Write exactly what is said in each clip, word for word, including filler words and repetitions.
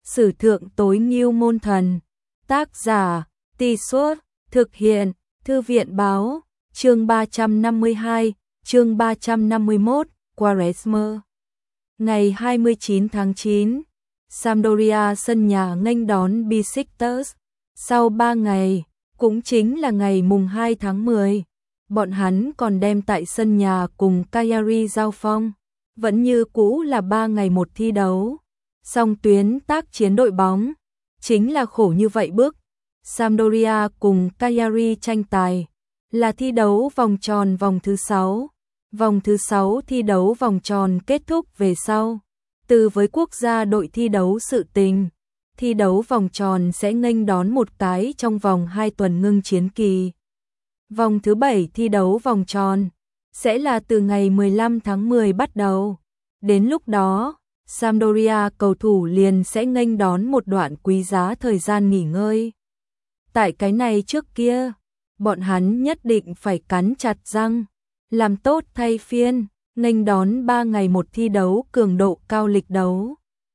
Sử thượng tối ngưu môn thần. Tác giả, Tì Suốt, thực hiện, Thư viện báo, chương ba trăm năm mươi hai, chương ba trăm năm mươi mốt, Quaresma. Ngày hai mươi chín tháng chín, Sampdoria sân nhà nghênh đón Besiktas. Sau ba ngày, cũng chính là ngày mùng hai tháng mười, bọn hắn còn đem tại sân nhà cùng Cagliari giao phong. Vẫn như cũ là ba ngày một thi đấu. Song tuyến tác chiến đội bóng chính là khổ như vậy bước. Sampdoria cùng Cagliari tranh tài là thi đấu vòng tròn vòng thứ sáu. Vòng thứ sáu thi đấu vòng tròn kết thúc về sau. Từ với quốc gia đội thi đấu sự tình, thi đấu vòng tròn sẽ nghênh đón một cái trong vòng hai tuần ngưng chiến kỳ. Vòng thứ bảy thi đấu vòng tròn sẽ là từ ngày mười lăm tháng mười bắt đầu. Đến lúc đó, Sampdoria cầu thủ liền sẽ nghênh đón một đoạn quý giá thời gian nghỉ ngơi. Tại cái này trước kia, bọn hắn nhất định phải cắn chặt răng, làm tốt thay phiên, nghênh đón ba ngày một thi đấu cường độ cao lịch đấu.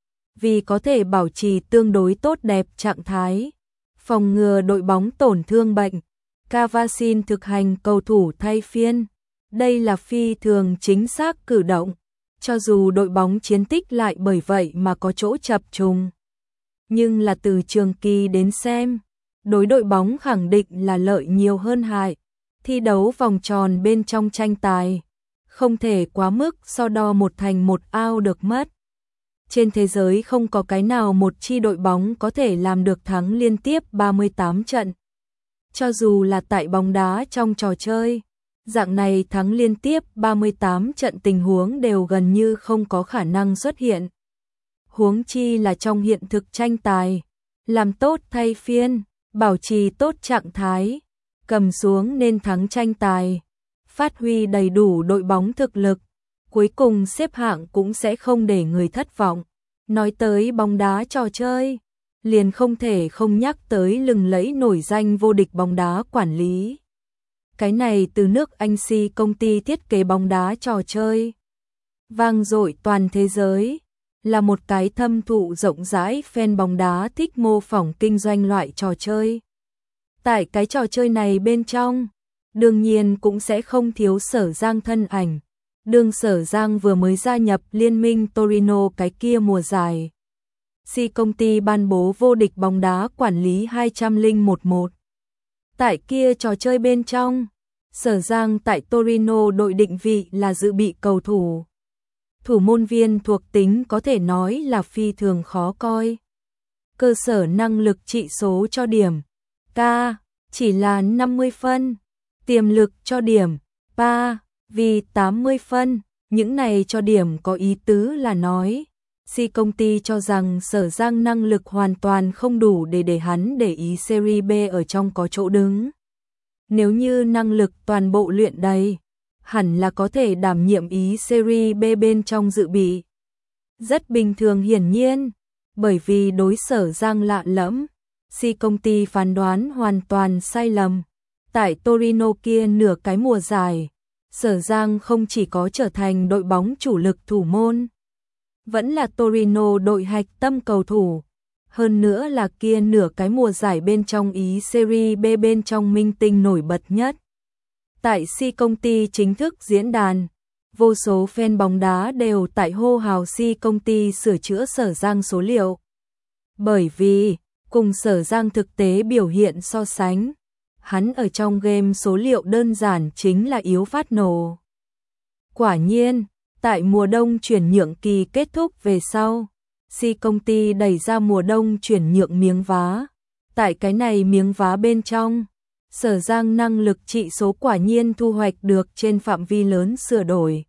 Vì có thể bảo trì tương đối tốt đẹp trạng thái, phòng ngừa đội bóng tổn thương bệnh, Cavasin thực hành cầu thủ thay phiên. Đây là phi thường chính xác cử động, cho dù đội bóng chiến tích lại bởi vậy mà có chỗ chập trùng. Nhưng là từ trường kỳ đến xem, đối đội bóng khẳng định là lợi nhiều hơn hại. Thi đấu vòng tròn bên trong tranh tài, không thể quá mức so đo một thành một ao được mất. Trên thế giới không có cái nào một chi đội bóng có thể làm được thắng liên tiếp ba mươi tám trận. Cho dù là tại bóng đá trong trò chơi, dạng này thắng liên tiếp ba mươi tám trận tình huống đều gần như không có khả năng xuất hiện. Huống chi là trong hiện thực tranh tài, làm tốt thay phiên, bảo trì tốt trạng thái, cầm xuống nên thắng tranh tài, phát huy đầy đủ đội bóng thực lực, cuối cùng xếp hạng cũng sẽ không để người thất vọng. Nói tới bóng đá trò chơi, liền không thể không nhắc tới lừng lẫy nổi danh vô địch bóng đá quản lý. Cái này từ nước Anh si công ty thiết kế bóng đá trò chơi, vang dội toàn thế giới, là một cái thâm thụ rộng rãi fan bóng đá thích mô phỏng kinh doanh loại trò chơi. Tại cái trò chơi này bên trong, đương nhiên cũng sẽ không thiếu Sở Giang thân ảnh. Đương Sở Giang vừa mới gia nhập liên minh Torino cái kia mùa giải, Si công ty ban bố vô địch bóng đá quản lý hai không một một. Tại kia trò chơi bên trong, Sở Giang tại Torino đội định vị là dự bị cầu thủ. Thủ môn viên thuộc tính có thể nói là phi thường khó coi. Cơ sở năng lực trị số cho điểm K chỉ là năm mươi phân, tiềm lực cho điểm P vì tám mươi phân. Những này cho điểm có ý tứ là nói, Si công ty cho rằng Sở Giang năng lực hoàn toàn không đủ để để hắn để ý Serie B ở trong có chỗ đứng. Nếu như năng lực toàn bộ luyện đầy, hẳn là có thể đảm nhiệm ý Serie B bên trong dự bị. Rất bình thường hiển nhiên, bởi vì đối Sở Giang lạ lẫm, Si công ty phán đoán hoàn toàn sai lầm. Tại Torino kia nửa cái mùa giải, Sở Giang không chỉ có trở thành đội bóng chủ lực thủ môn, vẫn là Torino đội hạch tâm cầu thủ. Hơn nữa là kia nửa cái mùa giải bên trong ý Serie B bên trong minh tinh nổi bật nhất. Tại Si công ty chính thức diễn đàn, vô số fan bóng đá đều tại hô hào Si công ty sửa chữa Sở Giang số liệu. Bởi vì, cùng Sở Giang thực tế biểu hiện so sánh, hắn ở trong game số liệu đơn giản chính là yếu phát nổ. Quả nhiên, tại mùa đông chuyển nhượng kỳ kết thúc về sau, Si công ty đẩy ra mùa đông chuyển nhượng miếng vá. Tại cái này miếng vá bên trong, Sở Giang năng lực trị số quả nhiên thu hoạch được trên phạm vi lớn sửa đổi.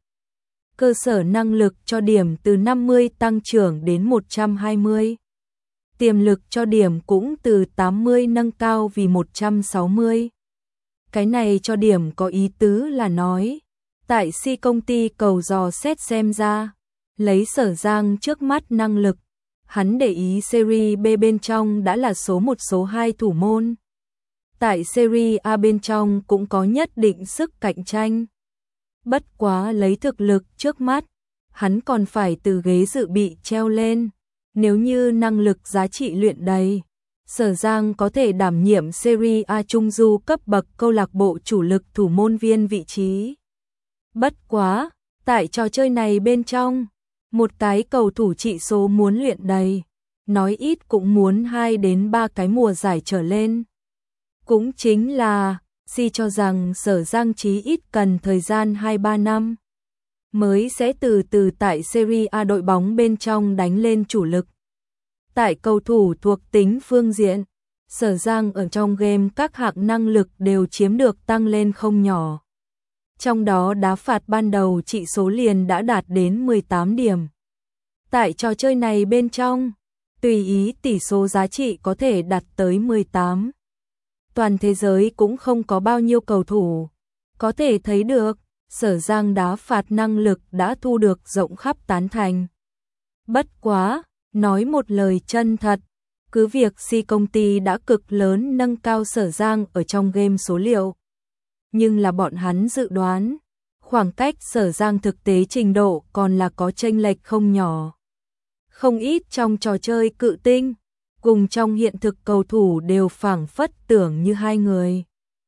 Cơ sở năng lực cho điểm từ năm mươi tăng trưởng đến một trăm hai mươi. Tiềm lực cho điểm cũng từ tám mươi nâng cao vì một trăm sáu mươi. Cái này cho điểm có ý tứ là nói, tại Si công ty cầu dò xét xem ra, lấy Sở Giang trước mắt năng lực, hắn để ý Serie B bên trong đã là số một số hai thủ môn. Tại Serie A bên trong cũng có nhất định sức cạnh tranh. Bất quá lấy thực lực trước mắt, hắn còn phải từ ghế dự bị treo lên. Nếu như năng lực giá trị luyện đầy, Sở Giang có thể đảm nhiệm Serie A trung du cấp bậc câu lạc bộ chủ lực thủ môn viên vị trí. Bất quá, tại trò chơi này bên trong, một cái cầu thủ trị số muốn luyện đầy, nói ít cũng muốn hai đến ba cái mùa giải trở lên. Cũng chính là, Si cho rằng Sở Giang chí ít cần thời gian hai ba năm, mới sẽ từ từ tại Serie A đội bóng bên trong đánh lên chủ lực. Tại cầu thủ thuộc tính phương diện, Sở Giang ở trong game các hạng năng lực đều chiếm được tăng lên không nhỏ. Trong đó đá phạt ban đầu trị số liền đã đạt đến mười tám điểm. Tại trò chơi này bên trong, tùy ý tỷ số giá trị có thể đạt tới mười tám. Toàn thế giới cũng không có bao nhiêu cầu thủ. Có thể thấy được, Sở Giang đá phạt năng lực đã thu được rộng khắp tán thành. Bất quá, nói một lời chân thật, cứ việc Si công ty đã cực lớn nâng cao Sở Giang ở trong game số liệu. Nhưng là bọn hắn dự đoán, khoảng cách Sở Giang thực tế trình độ còn là có chênh lệch không nhỏ. Không ít trong trò chơi cự tinh, cùng trong hiện thực cầu thủ đều phảng phất tưởng như hai người.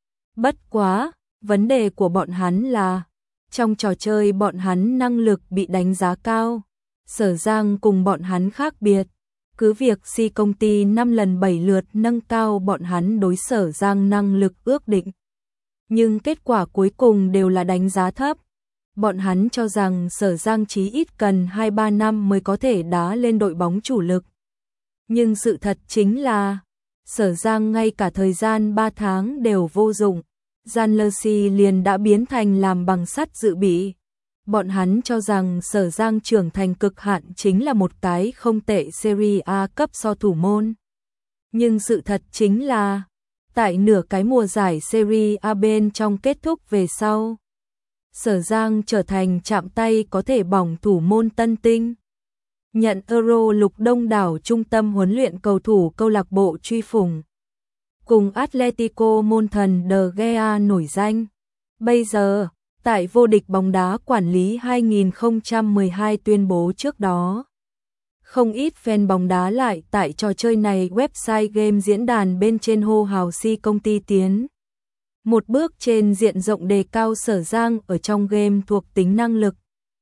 Bất quá, vấn đề của bọn hắn là, trong trò chơi bọn hắn năng lực bị đánh giá cao, Sở Giang cùng bọn hắn khác biệt. Cứ việc Si công ty năm lần bảy lượt nâng cao bọn hắn đối Sở Giang năng lực ước định. Nhưng kết quả cuối cùng đều là đánh giá thấp. Bọn hắn cho rằng Sở Giang chí ít cần hai ba năm mới có thể đá lên đội bóng chủ lực. Nhưng sự thật chính là, Sở Giang ngay cả thời gian ba tháng đều vô dụng. Janlersi liền đã biến thành làm bằng sắt dự bị. Bọn hắn cho rằng Sở Giang trưởng thành cực hạn chính là một cái không tệ Serie A cấp so thủ môn. Nhưng sự thật chính là, tại nửa cái mùa giải Serie A bên trong kết thúc về sau, Sở Giang trở thành chạm tay có thể bỏng thủ môn tân tinh. Nhận Euro lục đông đảo trung tâm huấn luyện cầu thủ câu lạc bộ truy phủng. Cùng Atletico môn thần De Gea nổi danh. Bây giờ, tại vô địch bóng đá quản lý hai không một hai tuyên bố trước đó, không ít fan bóng đá lại tại trò chơi này website game diễn đàn bên trên hô hào Si công ty tiến một bước trên diện rộng đề cao Sở Giang ở trong game thuộc tính năng lực,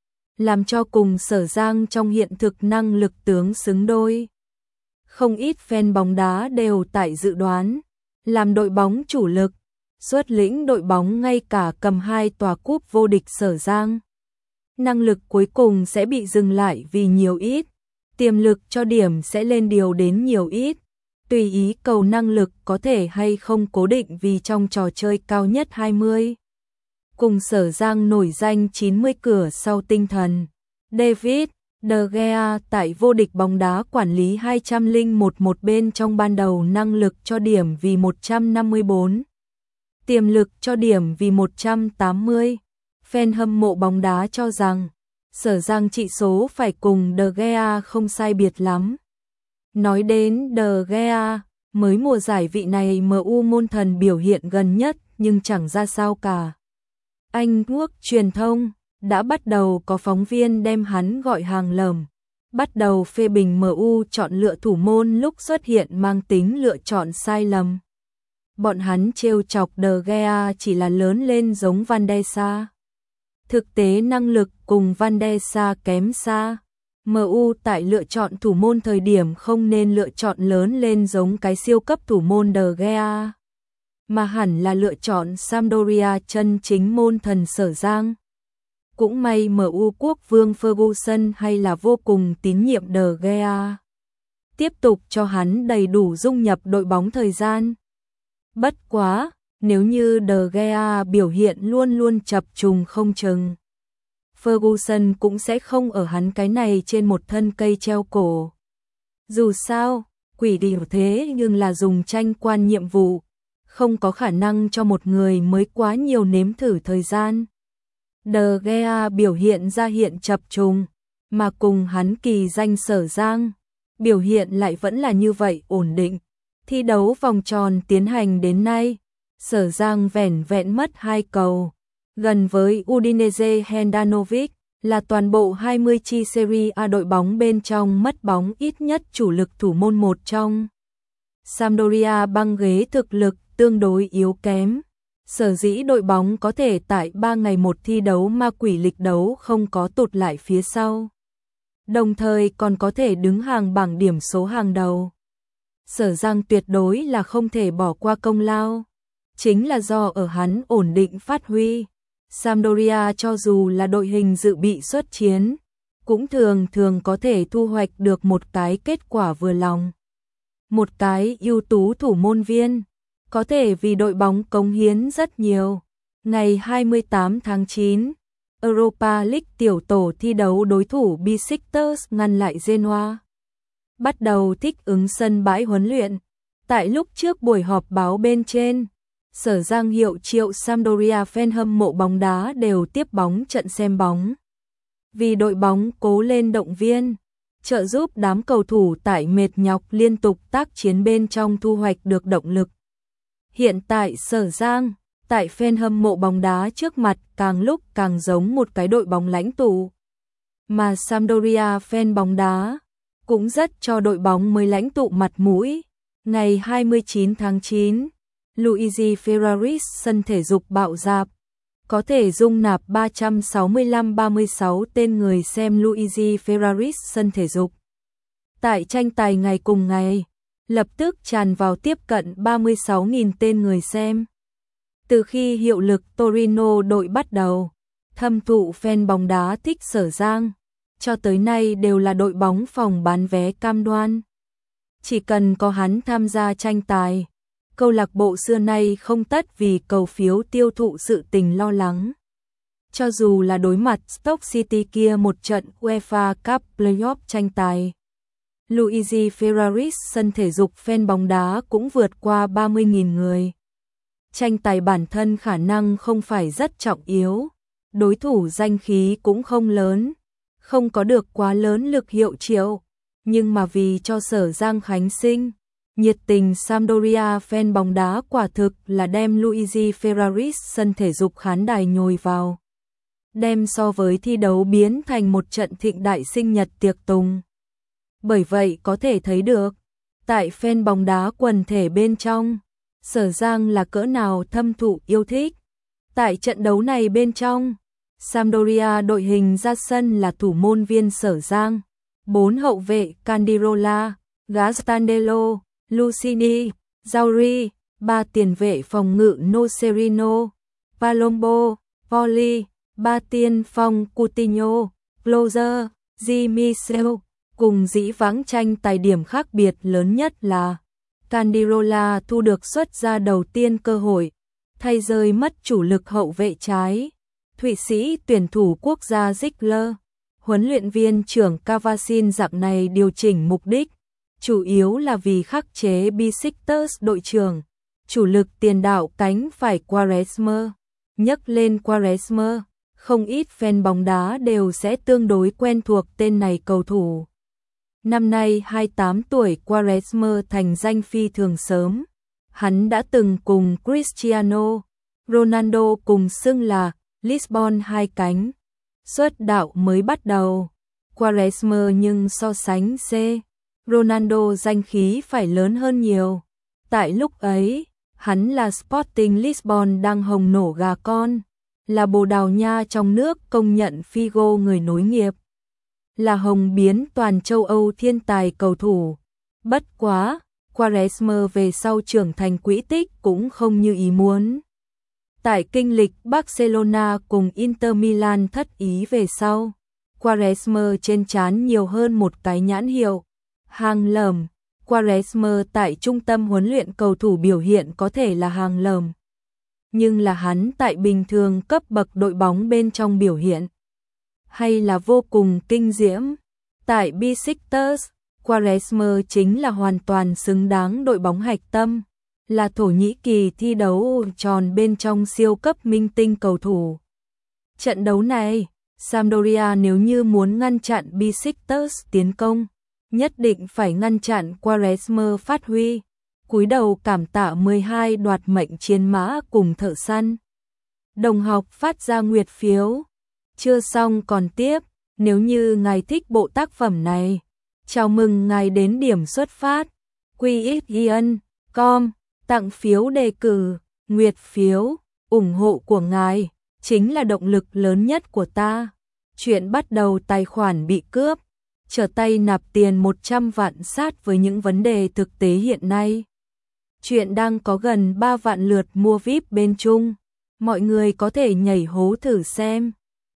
làm cho cùng Sở Giang trong hiện thực năng lực tướng xứng đôi. Không ít fan bóng đá đều tại dự đoán, làm đội bóng chủ lực, xuất lĩnh đội bóng ngay cả cầm hai tòa cúp vô địch Sở Giang. Năng lực cuối cùng sẽ bị dừng lại vì nhiều ít, tiềm lực cho điểm sẽ lên điều đến nhiều ít, tùy ý cầu năng lực có thể hay không cố định vì trong trò chơi cao nhất hai mươi. Cùng Sở Giang nổi danh chín mươi cửa sau tinh thần, David De Gea tại vô địch bóng đá quản lý hai không một một bên trong ban đầu năng lực cho điểm vì một trăm năm mươi bốn. Tiềm lực cho điểm vì một trăm tám mươi. Fan hâm mộ bóng đá cho rằng Sở Giang trị số phải cùng De Gea không sai biệt lắm. Nói đến De Gea, mới mùa giải vị này em u môn thần biểu hiện gần nhất nhưng chẳng ra sao cả. Anh Quốc truyền thông đã bắt đầu có phóng viên đem hắn gọi hàng lầm, bắt đầu phê bình em u chọn lựa thủ môn lúc xuất hiện mang tính lựa chọn sai lầm. Bọn hắn trêu chọc De Gea chỉ là lớn lên giống Van der Sar. Thực tế năng lực cùng Van der Sar kém xa. em u tại lựa chọn thủ môn thời điểm không nên lựa chọn lớn lên giống cái siêu cấp thủ môn De Gea, mà hẳn là lựa chọn Sampdoria chân chính môn thần Sở Giang. Cũng may em u quốc vương Ferguson hay là vô cùng tín nhiệm De Gea, tiếp tục cho hắn đầy đủ dung nhập đội bóng thời gian. Bất quá, nếu như De Gea biểu hiện luôn luôn chập trùng không chừng, Ferguson cũng sẽ không ở hắn cái này trên một thân cây treo cổ. Dù sao, quỷ điều thế nhưng là dùng tranh quan nhiệm vụ, không có khả năng cho một người mới quá nhiều nếm thử thời gian. De Gea biểu hiện ra hiện chập trùng, mà cùng hắn kỳ danh Sở Giang, biểu hiện lại vẫn là như vậy ổn định. Thi đấu vòng tròn tiến hành đến nay, Sở Giang vẻn vẹn mất hai cầu, gần với Udinese Handanovic, là toàn bộ hai mươi chi Serie A đội bóng bên trong mất bóng ít nhất chủ lực thủ môn một trong. Sampdoria băng ghế thực lực tương đối yếu kém. Sở dĩ đội bóng có thể tại ba ngày một thi đấu ma quỷ lịch đấu không có tụt lại phía sau. Đồng thời còn có thể đứng hàng bảng điểm số hàng đầu. Sở Giang tuyệt đối là không thể bỏ qua công lao. Chính là do ở hắn ổn định phát huy. Sampdoria cho dù là đội hình dự bị xuất chiến, cũng thường thường có thể thu hoạch được một cái kết quả vừa lòng. Một cái ưu tú thủ môn viên, có thể vì đội bóng cống hiến rất nhiều. Ngày hai mươi tám tháng chín, Europa League tiểu tổ thi đấu đối thủ Besiktas ngăn lại Genoa. Bắt đầu thích ứng sân bãi huấn luyện. Tại lúc trước buổi họp báo bên trên, Sở Giang hiệu triệu Sampdoria fan hâm mộ bóng đá đều tiếp bóng trận xem bóng. Vì đội bóng cố lên động viên, trợ giúp đám cầu thủ tại mệt nhọc liên tục tác chiến bên trong thu hoạch được động lực. Hiện tại Sở Giang, tại fan hâm mộ bóng đá trước mặt càng lúc càng giống một cái đội bóng lãnh tụ. Mà Sampdoria fan bóng đá cũng rất cho đội bóng mới lãnh tụ mặt mũi. Ngày hai mươi chín tháng chín, Luigi Ferraris sân thể dục bạo dạp, có thể dung nạp ba trăm sáu mươi lăm ba mươi sáu tên người xem Luigi Ferraris sân thể dục. Tại tranh tài ngày cùng ngày, lập tức tràn vào tiếp cận ba mươi sáu nghìn tên người xem. Từ khi hiệu lực Torino đội bắt đầu, thâm thụ fan bóng đá thích Sở Giang, cho tới nay đều là đội bóng phòng bán vé cam đoan. Chỉ cần có hắn tham gia tranh tài, câu lạc bộ xưa nay không tất vì cầu phiếu tiêu thụ sự tình lo lắng. Cho dù là đối mặt Stoke City kia một trận UEFA Cup Playoff tranh tài, Luigi Ferraris sân thể dục fan bóng đá cũng vượt qua ba mươi nghìn người. Tranh tài bản thân khả năng không phải rất trọng yếu, đối thủ danh khí cũng không lớn, không có được quá lớn lực hiệu triệu, nhưng mà vì cho Sở Giang khánh sinh, nhiệt tình Sampdoria fan bóng đá quả thực là đem Luigi Ferraris sân thể dục khán đài nhồi vào. Đem so với thi đấu biến thành một trận thịnh đại sinh nhật tiệc tùng. Bởi vậy có thể thấy được, tại fan bóng đá quần thể bên trong, Sở Giang là cỡ nào thâm thụ yêu thích. Tại trận đấu này bên trong, Sampdoria đội hình ra sân là thủ môn viên Sở Giang, bốn hậu vệ Candirola, Gastandello, Lucini, Zauri, ba tiền vệ phòng ngự Nocerino, Palombo, Poli, ba tiên phong Coutinho, Closer, Di Michel, cùng dĩ vãng tranh tài điểm khác biệt lớn nhất là Candirola thu được xuất ra đầu tiên cơ hội, thay rơi mất chủ lực hậu vệ trái. Thụy Sĩ tuyển thủ quốc gia Ziegler, huấn luyện viên trưởng Cavasin dạng này điều chỉnh mục đích, chủ yếu là vì khắc chế Besiktas đội trưởng, chủ lực tiền đạo cánh phải Quaresma. Nhắc lên Quaresma, không ít fan bóng đá đều sẽ tương đối quen thuộc tên này cầu thủ. Năm nay hai mươi tám tuổi, Quaresma thành danh phi thường sớm. Hắn đã từng cùng Cristiano Ronaldo cùng xưng là Lisbon hai cánh. Xuất đạo mới bắt đầu, Quaresma nhưng so sánh C. Ronaldo danh khí phải lớn hơn nhiều. Tại lúc ấy, hắn là Sporting Lisbon đang hồng nổ gà con, là Bồ Đào Nha trong nước công nhận Figo người nối nghiệp, là hồng biến toàn châu Âu thiên tài cầu thủ. Bất quá, Quaresma về sau trưởng thành quỹ tích cũng không như ý muốn. Tại kinh lịch Barcelona cùng Inter Milan thất ý về sau, Quaresma trên trán nhiều hơn một cái nhãn hiệu, hàng lởm. Quaresma tại trung tâm huấn luyện cầu thủ biểu hiện có thể là hàng lởm, nhưng là hắn tại bình thường cấp bậc đội bóng bên trong biểu hiện hay là vô cùng kinh diễm. Tại Besiktas, Quaresma chính là hoàn toàn xứng đáng đội bóng hạch tâm, là Thổ Nhĩ Kỳ thi đấu tròn bên trong siêu cấp minh tinh cầu thủ. Trận đấu này, Sampdoria nếu như muốn ngăn chặn Besiktas tiến công, nhất định phải ngăn chặn Quaresma phát huy. Cúi đầu cảm tạ mười hai đoạt mệnh chiến mã cùng thợ săn. Đồng học phát ra nguyệt phiếu. Chưa xong còn tiếp, nếu như ngài thích bộ tác phẩm này, chào mừng ngài đến điểm xuất phát quy x ian chấm com, tặng phiếu đề cử, nguyệt phiếu, ủng hộ của ngài chính là động lực lớn nhất của ta. Chuyện bắt đầu, tài khoản bị cướp, trở tay nạp tiền một trăm vạn sát với những vấn đề thực tế hiện nay. Chuyện đang có gần ba vạn lượt mua vi ai pi bên Trung, mọi người có thể nhảy hố thử xem.